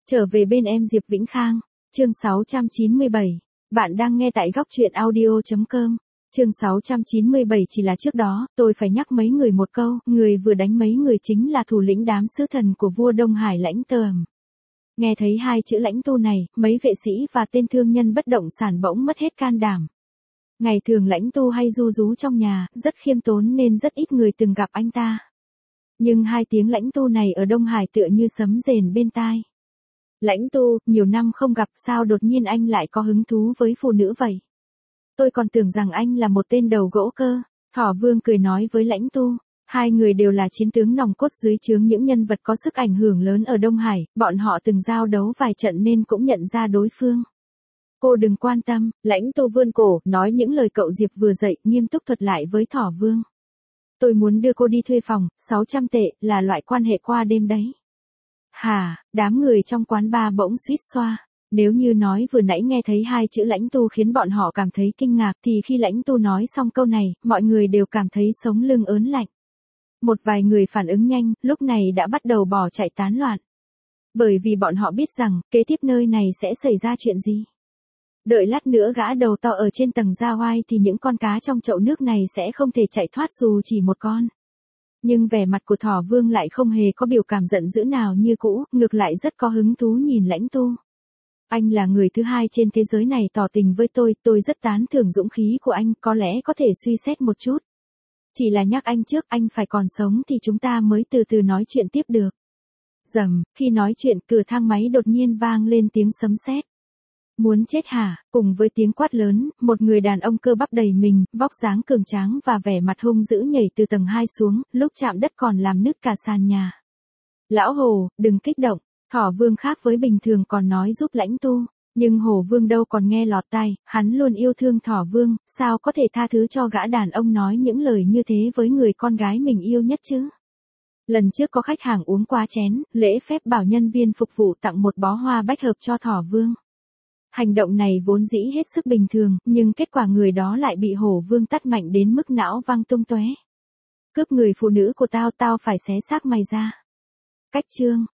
Trở về bên em Diệp Vĩnh Khang, chương 697. Bạn đang nghe tại góc truyện audio.com. Chương 697 chỉ là trước đó, tôi phải nhắc mấy người một câu, người vừa đánh mấy người chính là thủ lĩnh đám sứ thần của vua Đông Hải Lãnh Tờm. Nghe thấy hai chữ Lãnh Tu này, mấy vệ sĩ và tên thương nhân bất động sản bỗng mất hết can đảm. Ngày thường Lãnh Tu hay ru rú trong nhà, rất khiêm tốn nên rất ít người từng gặp anh ta. Nhưng hai tiếng Lãnh Tu này ở Đông Hải tựa như sấm rền bên tai. Lãnh Tu, nhiều năm không gặp, sao đột nhiên anh lại có hứng thú với phụ nữ vậy? Tôi còn tưởng rằng anh là một tên đầu gỗ cơ. Thỏ Vương cười nói với Lãnh Tu. Hai người đều là chiến tướng nòng cốt dưới trướng những nhân vật có sức ảnh hưởng lớn ở Đông Hải, bọn họ từng giao đấu vài trận nên cũng nhận ra đối phương. Cô đừng quan tâm, Lãnh Tu vươn cổ, nói những lời cậu Diệp vừa dạy, nghiêm túc thuật lại với Thỏ Vương. Tôi muốn đưa cô đi thuê phòng, 600 tệ, là loại quan hệ qua đêm đấy. Hả, đám người trong quán bar bỗng suýt xoa. Nếu như nói vừa nãy nghe thấy hai chữ Lãnh Tu khiến bọn họ cảm thấy kinh ngạc thì khi Lãnh Tu nói xong câu này, mọi người đều cảm thấy sống lưng ớn lạnh. Một vài người phản ứng nhanh, lúc này đã bắt đầu bỏ chạy tán loạn. Bởi vì bọn họ biết rằng, kế tiếp nơi này sẽ xảy ra chuyện gì. Đợi lát nữa gã đầu to ở trên tầng ra oai thì những con cá trong chậu nước này sẽ không thể chạy thoát dù chỉ một con. Nhưng vẻ mặt của Thỏ Vương lại không hề có biểu cảm giận dữ nào như cũ, ngược lại rất có hứng thú nhìn Lãnh Tu. Anh là người thứ hai trên thế giới này tỏ tình với tôi rất tán thưởng dũng khí của anh, có lẽ có thể suy xét một chút. Chỉ là nhắc anh trước, anh phải còn sống thì chúng ta mới từ từ nói chuyện tiếp được. Rầm, khi nói chuyện, cửa thang máy đột nhiên vang lên tiếng sấm sét. Muốn chết hả? Cùng với tiếng quát lớn, một người đàn ông cơ bắp đầy mình, vóc dáng cường tráng và vẻ mặt hung dữ nhảy từ tầng 2 xuống, lúc chạm đất còn làm nứt cả sàn nhà. Lão Hồ, đừng kích động. Thỏ Vương khác với bình thường còn nói giúp Lãnh Tu, nhưng Hồ Vương đâu còn nghe lọt tai, hắn luôn yêu thương Thỏ Vương, sao có thể tha thứ cho gã đàn ông nói những lời như thế với người con gái mình yêu nhất chứ? Lần trước có khách hàng uống quá chén, lễ phép bảo nhân viên phục vụ tặng một bó hoa bách hợp cho Thỏ Vương. Hành động này vốn dĩ hết sức bình thường, nhưng kết quả người đó lại bị Hổ Vương tát mạnh đến mức não văng tung tóe. Cướp người phụ nữ của tao phải xé xác mày ra. Cách chương,